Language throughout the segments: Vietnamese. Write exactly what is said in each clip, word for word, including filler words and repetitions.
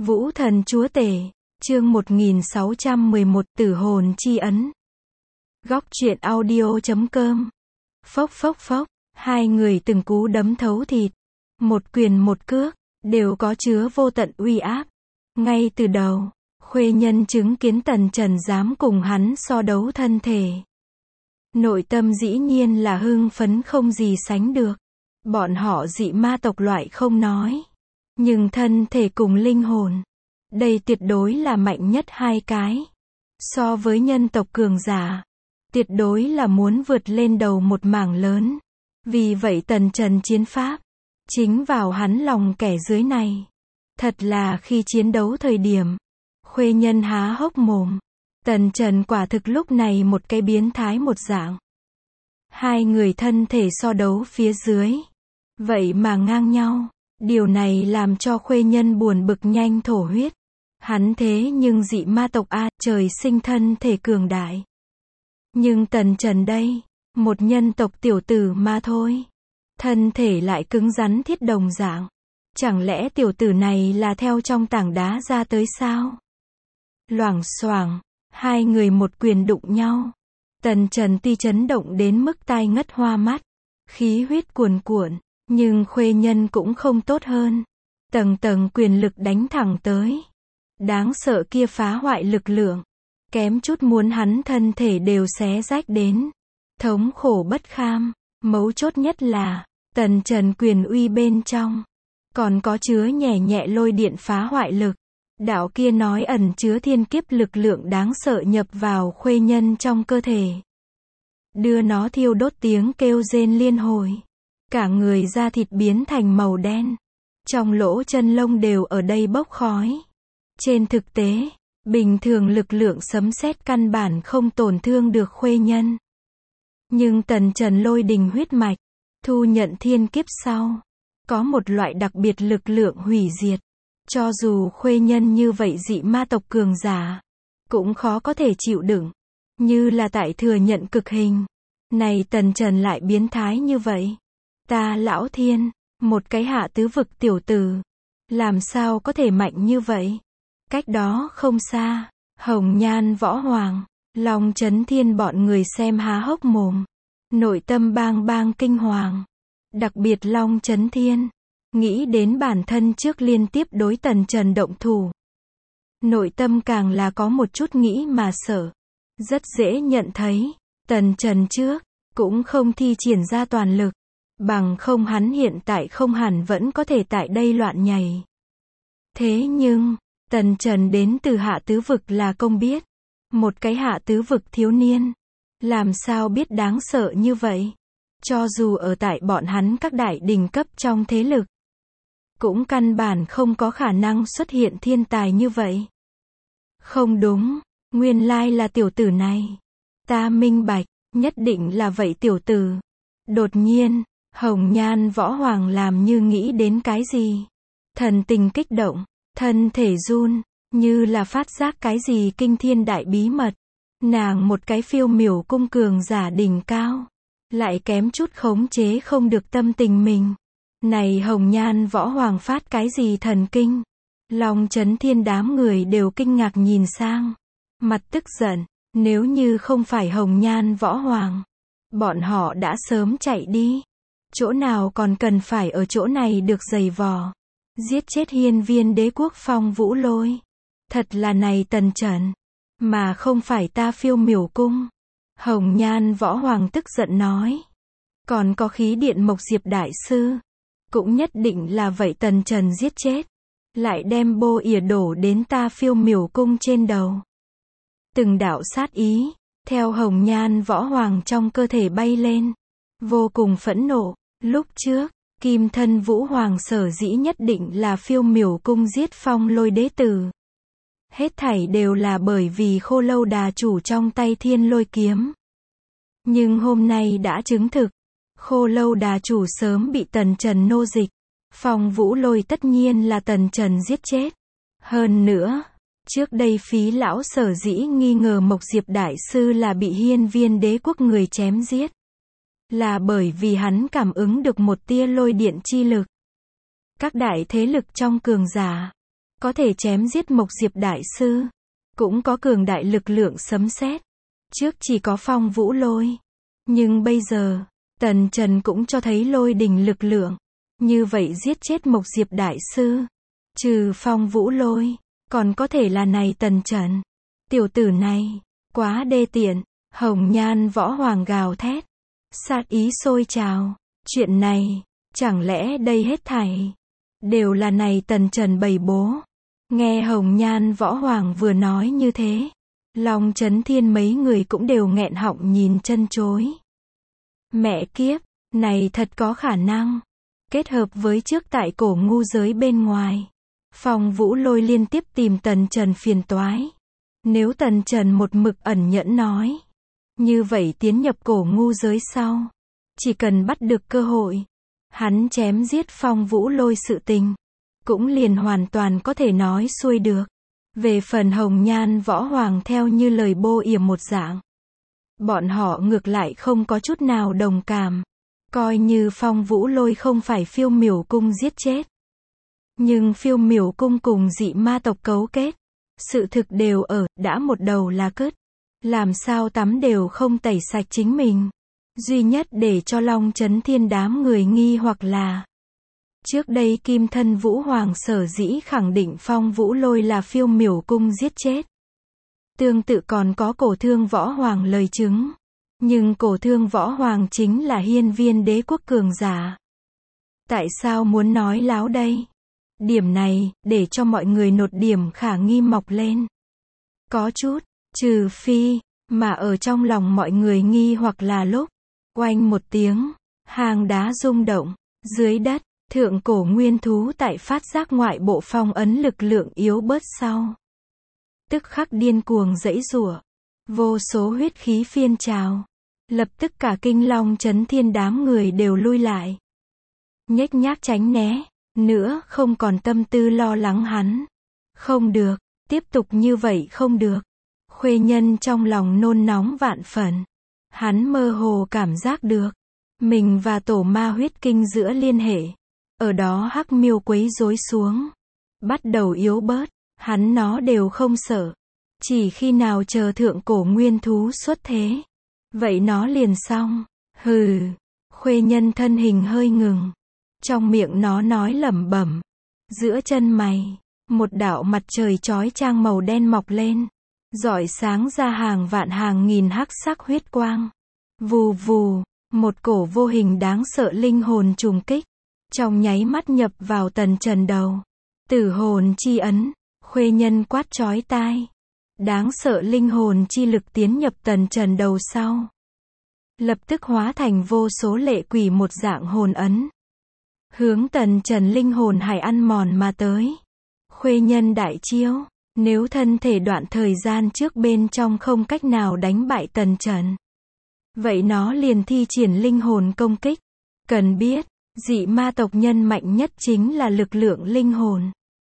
Vũ thần chúa tể, chương một nghìn sáu trăm mười một Tử hồn chi ấn. Góc truyện audio chấm com. Phốc phốc phốc, hai người từng cú đấm thấu thịt, một quyền một cước, đều có chứa vô tận uy áp. Ngay từ đầu, Khuê Nhân chứng kiến Tần Trần dám cùng hắn so đấu thân thể. Nội tâm dĩ nhiên là hưng phấn không gì sánh được. Bọn họ dị ma tộc loại không nói. Nhưng thân thể cùng linh hồn, đây tuyệt đối là mạnh nhất hai cái. So với nhân tộc cường giả, tuyệt đối là muốn vượt lên đầu một mảng lớn. Vì vậy Tần Trần chiến pháp, chính vào hắn lòng kẻ dưới này. Thật là khi chiến đấu thời điểm, Khuê Nhân há hốc mồm. Tần Trần quả thực lúc này một cái biến thái một dạng. Hai người thân thể so đấu phía dưới, vậy mà ngang nhau. Điều này làm cho Khuê Nhân buồn bực nhanh thổ huyết. Hắn thế nhưng dị ma tộc A, trời sinh thân thể cường đại. Nhưng Tần Trần đây, một nhân tộc tiểu tử mà thôi. Thân thể lại cứng rắn thiết đồng dạng. Chẳng lẽ tiểu tử này là theo trong tảng đá ra tới sao? Loảng xoảng, hai người một quyền đụng nhau. Tần Trần tuy chấn động đến mức tai ngất hoa mắt, khí huyết cuồn cuộn. Nhưng Khuê Nhân cũng không tốt hơn. Tầng tầng quyền lực đánh thẳng tới. Đáng sợ kia phá hoại lực lượng. Kém chút muốn hắn thân thể đều xé rách đến. Thống khổ bất kham. Mấu chốt nhất là, Tần Trần quyền uy bên trong. Còn có chứa nhẹ nhẹ lôi điện phá hoại lực. Đạo kia nói ẩn chứa thiên kiếp lực lượng đáng sợ nhập vào Khuê Nhân trong cơ thể. Đưa nó thiêu đốt tiếng kêu rên liên hồi. Cả người da thịt biến thành màu đen. Trong lỗ chân lông đều ở đây bốc khói. Trên thực tế, bình thường lực lượng sấm sét căn bản không tổn thương được Khuê Nhân. Nhưng Tần Trần lôi đình huyết mạch, thu nhận thiên kiếp sau, có một loại đặc biệt lực lượng hủy diệt. Cho dù Khuê Nhân như vậy dị ma tộc cường giả, cũng khó có thể chịu đựng. Như là tại thừa nhận cực hình. Này Tần Trần lại biến thái như vậy. Ta lão thiên, một cái hạ tứ vực tiểu tử, làm sao có thể mạnh như vậy? Cách đó không xa, Hồng Nhan Võ Hoàng, Long Chấn Thiên bọn người xem há hốc mồm, nội tâm bang bang kinh hoàng. Đặc biệt Long Chấn Thiên, nghĩ đến bản thân trước liên tiếp đối Tần Trần động thủ. Nội tâm càng là có một chút nghĩ mà sợ. Rất dễ nhận thấy, Tần Trần trước, cũng không thi triển ra toàn lực. Bằng không hắn hiện tại không hẳn vẫn có thể tại đây loạn nhảy. Thế nhưng, Tần Trần đến từ hạ tứ vực là công biết. Một cái hạ tứ vực thiếu niên. Làm sao biết đáng sợ như vậy? Cho dù ở tại bọn hắn các đại đỉnh cấp trong thế lực. Cũng căn bản không có khả năng xuất hiện thiên tài như vậy. Không đúng, nguyên lai là tiểu tử này. Ta minh bạch, nhất định là vậy tiểu tử. Đột nhiên, Hồng Nhan Võ Hoàng làm như nghĩ đến cái gì. Thần tình kích động, thân thể run, như là phát giác cái gì kinh thiên đại bí mật. Nàng một cái phiêu miểu cung cường giả đỉnh cao, lại kém chút khống chế không được tâm tình mình. Này Hồng Nhan Võ Hoàng phát cái gì thần kinh? Long Chấn Thiên đám người đều kinh ngạc nhìn sang. Mặt tức giận, nếu như không phải Hồng Nhan Võ Hoàng, bọn họ đã sớm chạy đi. Chỗ nào còn cần phải ở chỗ này được giày vò. Giết chết hiên viên đế quốc Phong Vũ Lôi. Thật là này Tần Trần. Mà không phải ta phiêu miểu cung. Hồng Nhan Võ Hoàng tức giận nói. Còn có khí điện mộc diệp đại sư. Cũng nhất định là vậy Tần Trần giết chết. Lại đem bô ỉa đổ đến ta phiêu miểu cung trên đầu. Từng đạo sát ý, theo Hồng Nhan Võ Hoàng trong cơ thể bay lên. Vô cùng phẫn nộ. Lúc trước, Kim Thân Vũ Hoàng sở dĩ nhất định là phiêu miểu cung giết Phong Lôi đế tử. Hết thảy đều là bởi vì Khô Lâu đà chủ trong tay thiên lôi kiếm. Nhưng hôm nay đã chứng thực, Khô Lâu đà chủ sớm bị Tần Trần nô dịch. Phong Vũ Lôi tất nhiên là Tần Trần giết chết. Hơn nữa, trước đây phí lão sở dĩ nghi ngờ Mộc Diệp Đại Sư là bị hiên viên đế quốc người chém giết. Là bởi vì hắn cảm ứng được một tia lôi điện chi lực. Các đại thế lực trong cường giả, có thể chém giết Mộc Diệp Đại Sư, cũng có cường đại lực lượng sấm sét. Trước chỉ có Phong Vũ Lôi, nhưng bây giờ, Tần Trần cũng cho thấy lôi đình lực lượng. Như vậy giết chết Mộc Diệp Đại Sư, trừ Phong Vũ Lôi, còn có thể là này Tần Trần. Tiểu tử này, quá đê tiện. Hồng Nhan Võ Hoàng gào thét, sát ý sôi trào. Chuyện này, chẳng lẽ đây hết thảy đều là này Tần Trần bày bố? Nghe Hồng Nhan Võ Hoàng vừa nói như thế, Long Chấn Thiên mấy người cũng đều nghẹn họng nhìn chân chối. Mẹ kiếp, này thật có khả năng. Kết hợp với trước tại cổ ngu giới bên ngoài, Phong Vũ Lôi liên tiếp tìm Tần Trần phiền toái. Nếu Tần Trần một mực ẩn nhẫn nói, như vậy tiến nhập cổ ngu giới sau, chỉ cần bắt được cơ hội, hắn chém giết Phong Vũ Lôi sự tình, cũng liền hoàn toàn có thể nói xuôi được. Về phần Hồng Nhan Võ Hoàng theo như lời bô yểm một dạng, bọn họ ngược lại không có chút nào đồng cảm. Coi như Phong Vũ Lôi không phải Phiêu Miểu Cung giết chết, nhưng Phiêu Miểu Cung cùng dị ma tộc cấu kết, sự thực đều ở, đã một đầu là cứt, làm sao tắm đều không tẩy sạch chính mình. Duy nhất để cho Long Chấn Thiên đám người nghi hoặc là, trước đây Kim Thân Vũ Hoàng sở dĩ khẳng định Phong Vũ Lôi là Phiêu Miểu Cung giết chết. Tương tự còn có Cổ Thương Võ Hoàng lời chứng. Nhưng Cổ Thương Võ Hoàng chính là hiên viên đế quốc cường giả. Tại sao muốn nói láo đây? Điểm này, để cho mọi người nột điểm khả nghi mọc lên. Có chút, trừ phi, mà ở trong lòng mọi người nghi hoặc là lúc, oanh một tiếng, hang đá rung động, dưới đất, thượng cổ nguyên thú tại phát giác ngoại bộ phong ấn lực lượng yếu bớt sau. Tức khắc điên cuồng giãy giụa, vô số huyết khí phiên trào. Lập tức cả Kinh Long Chấn Thiên đám người đều lui lại. Nhếch nhác tránh né, nữa không còn tâm tư lo lắng hắn. Không được, tiếp tục như vậy không được. Khuê Nhân trong lòng nôn nóng vạn phần. Hắn mơ hồ cảm giác được, mình và tổ ma huyết kinh giữa liên hệ. Ở đó hắc miêu quấy rối xuống, bắt đầu yếu bớt, hắn nó đều không sợ. Chỉ khi nào chờ thượng cổ nguyên thú xuất thế, vậy nó liền xong. Hừ, Khuê Nhân thân hình hơi ngừng. Trong miệng nó nói lẩm bẩm. Giữa chân mày, một đạo mặt trời chói chang màu đen mọc lên, rọi sáng ra hàng vạn hàng nghìn hắc sắc huyết quang. Vù vù, một cổ vô hình đáng sợ linh hồn trùng kích, trong nháy mắt nhập vào Tần Trần đầu. Tử hồn chi ấn, Khuê Nhân quát chói tai. Đáng sợ linh hồn chi lực tiến nhập Tần Trần đầu sau, lập tức hóa thành vô số lệ quỷ một dạng hồn ấn, hướng Tần Trần linh hồn hải ăn mòn mà tới. Khuê Nhân đại chiêu, nếu thân thể đoạn thời gian trước bên trong không cách nào đánh bại Tần Trần, vậy nó liền thi triển linh hồn công kích. Cần biết, dị ma tộc nhân mạnh nhất chính là lực lượng linh hồn.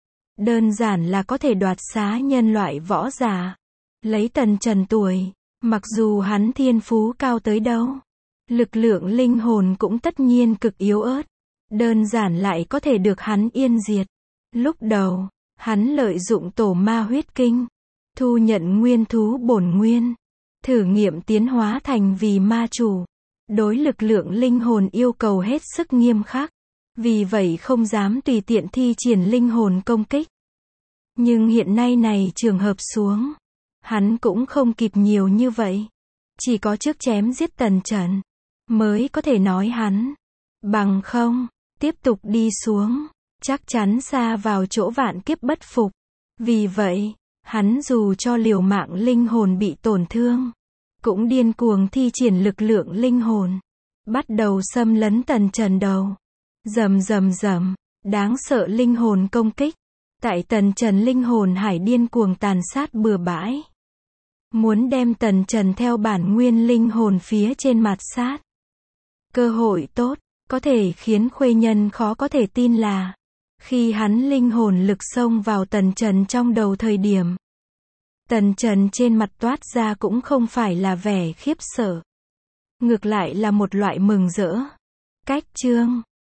Đơn giản là có thể đoạt xá nhân loại võ giả. Lấy Tần Trần tuổi, mặc dù hắn thiên phú cao tới đâu, lực lượng linh hồn cũng tất nhiên cực yếu ớt. Đơn giản lại có thể được hắn yên diệt. Lúc đầu, hắn lợi dụng tổ ma huyết kinh, thu nhận nguyên thú bổn nguyên, thử nghiệm tiến hóa thành vì ma chủ. Đối lực lượng linh hồn yêu cầu hết sức nghiêm khắc, vì vậy không dám tùy tiện thi triển linh hồn công kích. Nhưng hiện nay này trường hợp xuống, hắn cũng không kịp nhiều như vậy. Chỉ có trước chém giết Tần Trần, mới có thể nói hắn. Bằng không, tiếp tục đi xuống, chắc chắn xa vào chỗ vạn kiếp bất phục. Vì vậy, hắn dù cho liều mạng linh hồn bị tổn thương, cũng điên cuồng thi triển lực lượng linh hồn, bắt đầu xâm lấn Tần Trần đầu. Rầm rầm rầm, đáng sợ linh hồn công kích, tại Tần Trần linh hồn hải điên cuồng tàn sát bừa bãi. Muốn đem Tần Trần theo bản nguyên linh hồn phía trên mạt sát. Cơ hội tốt, có thể khiến Khuê Nhân khó có thể tin là, khi hắn linh hồn lực xông vào Tần Trần trong đầu thời điểm, Tần Trần trên mặt toát ra cũng không phải là vẻ khiếp sợ, ngược lại là một loại mừng rỡ. Cách chương